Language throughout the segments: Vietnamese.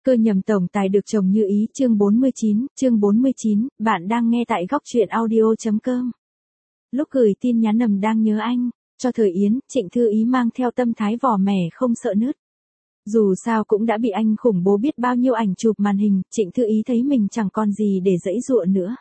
Cơ nhầm tổng tài được chồng như ý chương 49, bạn đang nghe tại góc truyện audio.com. Lúc gửi tin nhắn nầm đang nhớ anh, cho Thời Yến, Trịnh Thư Ý mang theo tâm thái vỏ mẻ không sợ nứt. Dù sao cũng đã bị anh khủng bố biết bao nhiêu ảnh chụp màn hình, Trịnh Thư Ý thấy mình chẳng còn gì để giãy giụa nữa.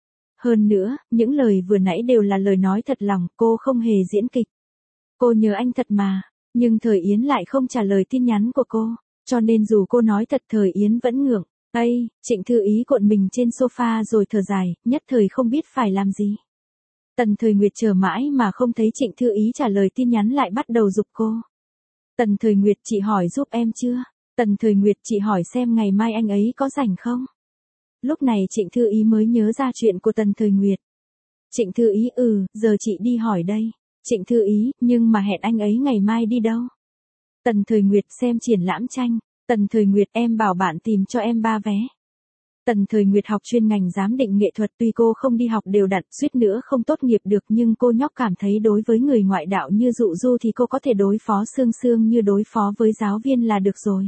Hơn nữa, những lời vừa nãy đều là lời nói thật lòng, cô không hề diễn kịch. Cô nhớ anh thật mà, nhưng Thời Yến lại không trả lời tin nhắn của cô. Cho nên dù cô nói thật Thời Yến vẫn ngượng. Ây, Trịnh Thư Ý cuộn mình trên sofa rồi thở dài, nhất thời không biết phải làm gì. Tần Thời Nguyệt chờ mãi mà không thấy Trịnh Thư Ý trả lời tin nhắn lại bắt đầu giục cô. Tần Thời Nguyệt, chị hỏi giúp em chưa? Tần Thời Nguyệt, chị hỏi xem ngày mai anh ấy có rảnh không? Lúc này Trịnh Thư Ý mới nhớ ra chuyện của Tần Thời Nguyệt. Trịnh Thư Ý, giờ chị đi hỏi đây. Trịnh Thư Ý, nhưng mà hẹn anh ấy ngày mai đi đâu? Tần Thời Nguyệt, xem triển lãm tranh. Tần Thời Nguyệt, em bảo bạn tìm cho em 3 vé. Tần Thời Nguyệt học chuyên ngành giám định nghệ thuật, tuy cô không đi học đều đặn, suýt nữa không tốt nghiệp được, nhưng cô nhóc cảm thấy đối với người ngoại đạo như Dụ Du thì cô có thể đối phó xương xương như đối phó với giáo viên là được rồi.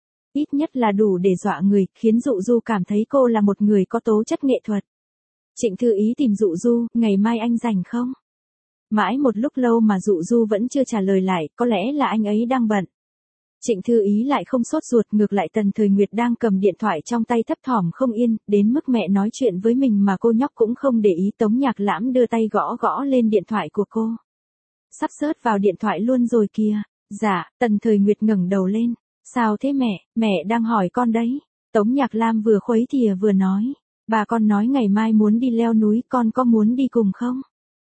Ít nhất là đủ để dọa người, khiến Dụ Du cảm thấy cô là một người có tố chất nghệ thuật. Trịnh Thư Ý tìm Dụ Du, ngày mai anh rảnh không? Mãi một lúc lâu mà Dụ Du vẫn chưa trả lời lại, có lẽ là anh ấy đang bận. Trịnh Thư Ý lại không sốt ruột, ngược lại Tần Thời Nguyệt đang cầm điện thoại trong tay thấp thỏm không yên, đến mức mẹ nói chuyện với mình mà cô nhóc cũng không để ý. Tống Nhạc Lãm đưa tay gõ gõ lên điện thoại của cô. Sắp search vào điện thoại luôn rồi kìa. Dạ, Tần Thời Nguyệt ngẩng đầu lên. Sao thế mẹ đang hỏi con đấy. Tống Nhạc Lam vừa khuấy thìa vừa nói. Bà con nói ngày mai muốn đi leo núi, con có muốn đi cùng không?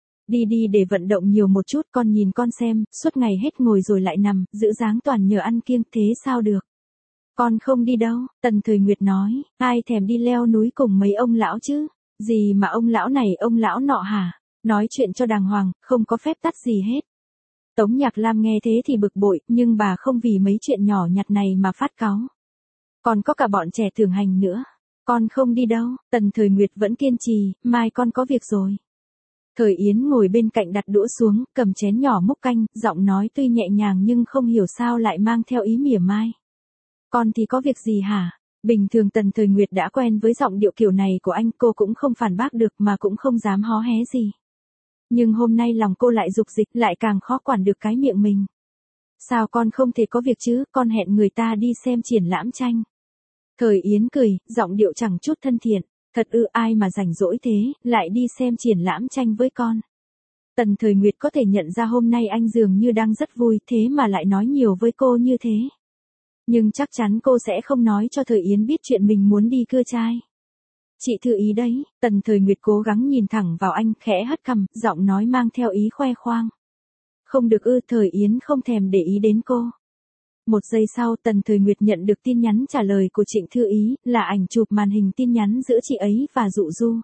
Đi để vận động nhiều một chút, con nhìn con xem, suốt ngày hết ngồi rồi lại nằm, giữ dáng toàn nhờ ăn kiêng, thế sao được? Con không đi đâu, Tần Thời Nguyệt nói, ai thèm đi leo núi cùng mấy ông lão chứ? Gì mà ông lão này ông lão nọ hả? Nói chuyện cho đàng hoàng, không có phép tắc gì hết. Tống Nhạc Lam nghe thế thì bực bội, nhưng bà không vì mấy chuyện nhỏ nhặt này mà phát cáu. Còn có cả bọn trẻ thường hành nữa. Con không đi đâu, Tần Thời Nguyệt vẫn kiên trì, mai con có việc rồi. Thời Yến ngồi bên cạnh đặt đũa xuống, cầm chén nhỏ múc canh, giọng nói tuy nhẹ nhàng nhưng không hiểu sao lại mang theo ý mỉa mai. Con thì có việc gì hả? Bình thường Tần Thời Nguyệt đã quen với giọng điệu kiểu này của anh, cô cũng không phản bác được mà cũng không dám hó hé gì. Nhưng hôm nay lòng cô lại dục dịch, lại càng khó quản được cái miệng mình. Sao con không thể có việc chứ, con hẹn người ta đi xem triển lãm tranh. Thời Yến cười, giọng điệu chẳng chút thân thiện. Thật ai mà rảnh rỗi thế, lại đi xem triển lãm tranh với con. Tần Thời Nguyệt có thể nhận ra hôm nay anh dường như đang rất vui, thế mà lại nói nhiều với cô như thế. Nhưng chắc chắn cô sẽ không nói cho Thời Yến biết chuyện mình muốn đi cưa trai. Chị Thư Ý đấy, Tần Thời Nguyệt cố gắng nhìn thẳng vào anh, khẽ hất cằm, giọng nói mang theo ý khoe khoang. Không được Thời Yến không thèm để ý đến cô. Một giây sau, Tần Thời Nguyệt nhận được tin nhắn trả lời của Trịnh Thư Ý, là ảnh chụp màn hình tin nhắn giữa chị ấy và Dụ Du.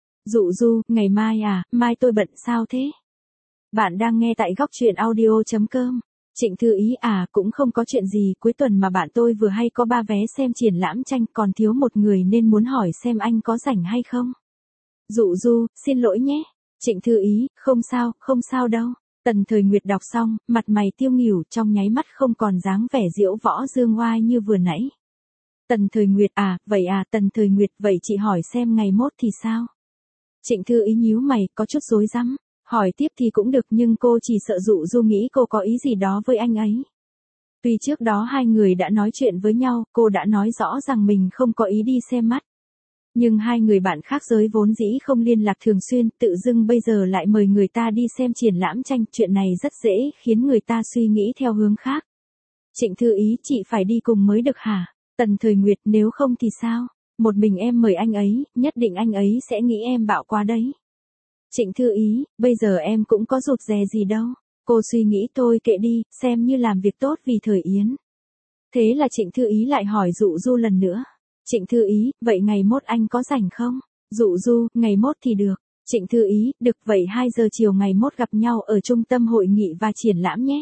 Dụ Du, ngày mai à, mai tôi bận sao thế? Bạn đang nghe tại góc truyện audio.com. Trịnh Thư Ý, cũng không có chuyện gì, cuối tuần mà bạn tôi vừa hay có 3 vé xem triển lãm tranh, còn thiếu một người nên muốn hỏi xem anh có rảnh hay không. Dụ Du, xin lỗi nhé. Trịnh Thư Ý, không sao đâu. Tần Thời Nguyệt đọc xong, mặt mày tiêu nghỉu, trong nháy mắt không còn dáng vẻ diễu võ dương oai như vừa nãy. Tần Thời Nguyệt, Tần Thời Nguyệt, vậy chị hỏi xem ngày mốt thì sao? Trịnh Thư Ý nhíu mày, có chút rối rắm, hỏi tiếp thì cũng được nhưng cô chỉ sợ Dụ Du nghĩ cô có ý gì đó với anh ấy. Tuy trước đó hai người đã nói chuyện với nhau, cô đã nói rõ rằng mình không có ý đi xem mắt. Nhưng hai người bạn khác giới vốn dĩ không liên lạc thường xuyên, tự dưng bây giờ lại mời người ta đi xem triển lãm tranh, chuyện này rất dễ khiến người ta suy nghĩ theo hướng khác. Trịnh Thư Ý, chị phải đi cùng mới được hả? Tần Thời Nguyệt, nếu không thì sao? Một mình em mời anh ấy, nhất định anh ấy sẽ nghĩ em bạo quá đấy. Trịnh Thư Ý, bây giờ em cũng có rụt rè gì đâu. Cô suy nghĩ thôi kệ đi, xem như làm việc tốt vì Thời Yến. Thế là Trịnh Thư Ý lại hỏi Dụ Du lần nữa. Trịnh Thư Ý, vậy ngày mốt anh có rảnh không? Dụ Du, ngày mốt thì được. Trịnh Thư Ý, được vậy 2 giờ chiều ngày mốt gặp nhau ở trung tâm hội nghị và triển lãm nhé.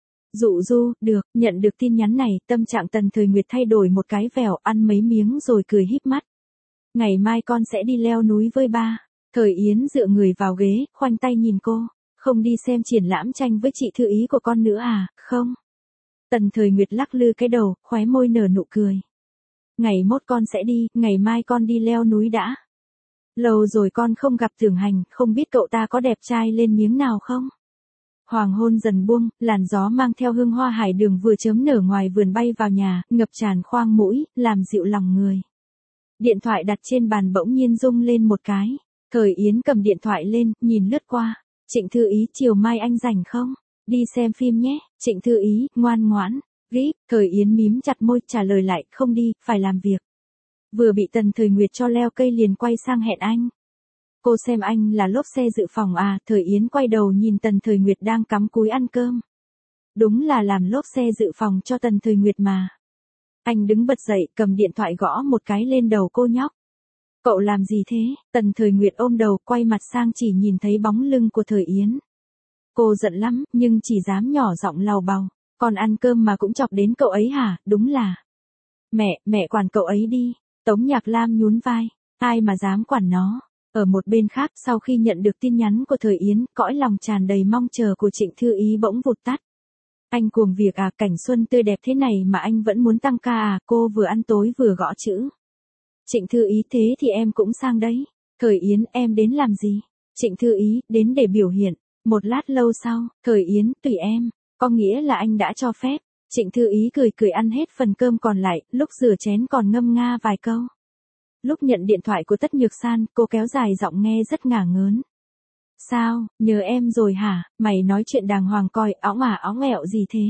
Dụ Du, được, nhận được tin nhắn này, tâm trạng Tần Thời Nguyệt thay đổi một cái vèo, ăn mấy miếng rồi cười híp mắt. Ngày mai con sẽ đi leo núi với ba. Thời Yến dựa người vào ghế, khoanh tay nhìn cô. Không đi xem triển lãm tranh với chị Thư Ý của con nữa à, không? Tần Thời Nguyệt lắc lư cái đầu, khóe môi nở nụ cười. Ngày mốt con sẽ đi, ngày mai con đi leo núi đã. Lâu rồi con không gặp Tưởng Hành, không biết cậu ta có đẹp trai lên miếng nào không? Hoàng hôn dần buông, làn gió mang theo hương hoa hải đường vừa chớm nở ngoài vườn bay vào nhà, ngập tràn khoang mũi, làm dịu lòng người. Điện thoại đặt trên bàn bỗng nhiên rung lên một cái. Thời Yến cầm điện thoại lên, nhìn lướt qua. Trịnh Thư Ý, chiều mai anh rảnh không? Đi xem phim nhé. Trịnh Thư Ý, ngoan ngoãn. Rít, Thời Yến mím chặt môi trả lời lại, không đi, phải làm việc. Vừa bị Tần Thời Nguyệt cho leo cây liền quay sang hẹn anh. Cô xem anh là lốp xe dự phòng à? Thời Yến quay đầu nhìn Tần Thời Nguyệt đang cắm cúi ăn cơm. Đúng là làm lốp xe dự phòng cho Tần Thời Nguyệt mà. Anh đứng bật dậy, cầm điện thoại gõ một cái lên đầu cô nhóc. Cậu làm gì thế? Tần Thời Nguyệt ôm đầu, quay mặt sang chỉ nhìn thấy bóng lưng của Thời Yến. Cô giận lắm, nhưng chỉ dám nhỏ giọng lầu bầu. Còn ăn cơm mà cũng chọc đến cậu ấy hả? Đúng là. Mẹ quản cậu ấy đi. Tống Nhạc Lam nhún vai. Ai mà dám quản nó. Ở một bên khác, sau khi nhận được tin nhắn của Thời Yến, cõi lòng tràn đầy mong chờ của Trịnh Thư Ý bỗng vụt tắt. Anh cuồng việc à? Cảnh xuân tươi đẹp thế này mà anh vẫn muốn tăng ca à? Cô vừa ăn tối vừa gõ chữ. Trịnh Thư Ý, thế thì em cũng sang đấy. Thời Yến, em đến làm gì? Trịnh Thư Ý, đến để biểu hiện. Một lát lâu sau, Thời Yến, tùy em. Có nghĩa là anh đã cho phép. Trịnh Thư Ý cười cười ăn hết phần cơm còn lại, lúc rửa chén còn ngâm nga vài câu. Lúc nhận điện thoại của Tất Nhược San, cô kéo dài giọng nghe rất ngả ngớn. Sao, nhớ em rồi hả? Mày nói chuyện đàng hoàng coi, óng ẹo gì thế?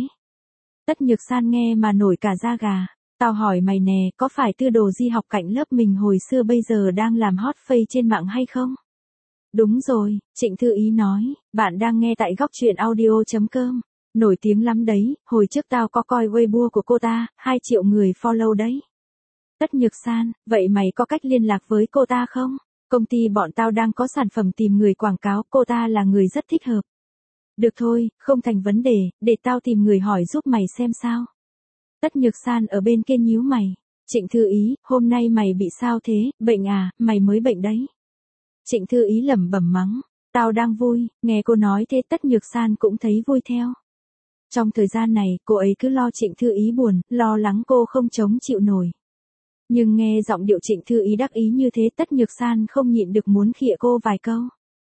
Tất Nhược San nghe mà nổi cả da gà. Tao hỏi mày nè, có phải Tư Đồ Di học cạnh lớp mình hồi xưa bây giờ đang làm hot face trên mạng hay không? Đúng rồi, Trịnh Thư Ý nói, bạn đang nghe tại góc truyện audio.com. Nổi tiếng lắm đấy, hồi trước tao có coi Weibo của cô ta, 2 triệu người follow đấy. Tất Nhược San, vậy mày có cách liên lạc với cô ta không? Công ty bọn tao đang có sản phẩm tìm người quảng cáo, cô ta là người rất thích hợp. Được thôi, không thành vấn đề, để tao tìm người hỏi giúp mày xem sao. Tất Nhược San ở bên kia nhíu mày. Trịnh Thư Ý, hôm nay mày bị sao thế? Bệnh à? Mày mới bệnh đấy. Trịnh Thư Ý lẩm bẩm mắng. Tao đang vui. Nghe cô nói thế Tất Nhược San cũng thấy vui theo. Trong thời gian này, cô ấy cứ lo Trịnh Thư Ý buồn, lo lắng cô không chống chịu nổi. Nhưng nghe giọng điệu Trịnh Thư Ý đắc ý như thế Tất Nhược San không nhịn được muốn khịa cô vài câu.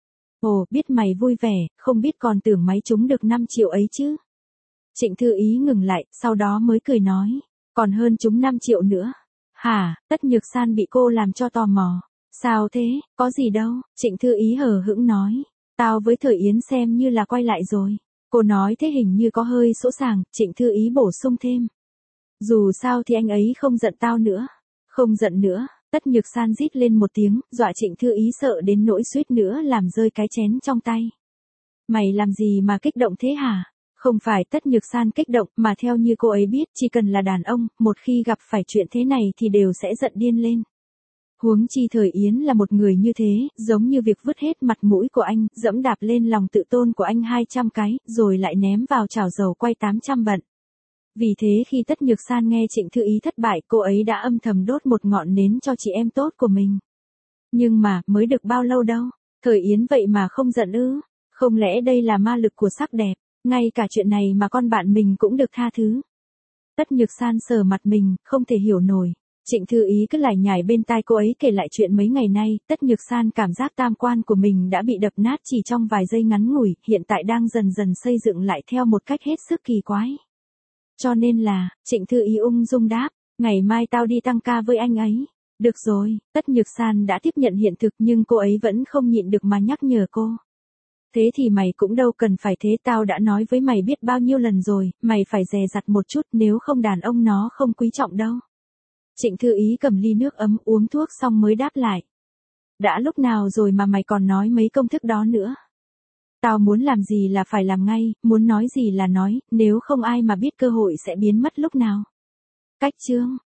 Ồ, biết mày vui vẻ, không biết còn tưởng máy trúng được 5 triệu ấy chứ. Trịnh Thư Ý ngừng lại, sau đó mới cười nói. Còn hơn trúng 5 triệu nữa. Hả? Tất Nhược San bị cô làm cho tò mò. Sao thế? Có gì đâu? Trịnh Thư Ý hờ hững nói. Tao với Thời Yến xem như là quay lại rồi. Cô nói thế hình như có hơi sỗ sàng, Trịnh Thư Ý bổ sung thêm. Dù sao thì anh ấy không giận tao nữa. Không giận nữa. Tất Nhược San rít lên một tiếng, dọa Trịnh Thư Ý sợ đến nỗi suýt nữa làm rơi cái chén trong tay. Mày làm gì mà kích động thế hả? Không phải Tất Nhược San kích động, mà theo như cô ấy biết, chỉ cần là đàn ông, một khi gặp phải chuyện thế này thì đều sẽ giận điên lên. Huống chi Thời Yến là một người như thế, giống như việc vứt hết mặt mũi của anh, dẫm đạp lên lòng tự tôn của anh 200 cái, rồi lại ném vào chảo dầu quay 800 bận. Vì thế khi Tất Nhược San nghe Trịnh Thư Ý thất bại, cô ấy đã âm thầm đốt một ngọn nến cho chị em tốt của mình. Nhưng mà, mới được bao lâu đâu, Thời Yến vậy mà không giận ư? Không lẽ đây là ma lực của sắc đẹp, ngay cả chuyện này mà con bạn mình cũng được tha thứ? Tất Nhược San sờ mặt mình, không thể hiểu nổi. Trịnh Thư Ý cứ lải nhải bên tai cô ấy kể lại chuyện mấy ngày nay, Tất Nhược San cảm giác tam quan của mình đã bị đập nát chỉ trong vài giây ngắn ngủi, hiện tại đang dần dần xây dựng lại theo một cách hết sức kỳ quái. Cho nên là, Trịnh Thư Ý ung dung đáp, ngày mai tao đi tăng ca với anh ấy. Được rồi, Tất Nhược San đã tiếp nhận hiện thực nhưng cô ấy vẫn không nhịn được mà nhắc nhở cô. Thế thì mày cũng đâu cần phải thế, tao đã nói với mày biết bao nhiêu lần rồi, mày phải dè dặt một chút, nếu không đàn ông nó không quý trọng đâu. Trịnh Thư Ý cầm ly nước ấm uống thuốc xong mới đáp lại. Đã lúc nào rồi mà mày còn nói mấy công thức đó nữa. Tao muốn làm gì là phải làm ngay, muốn nói gì là nói, nếu không ai mà biết cơ hội sẽ biến mất lúc nào. Cách chương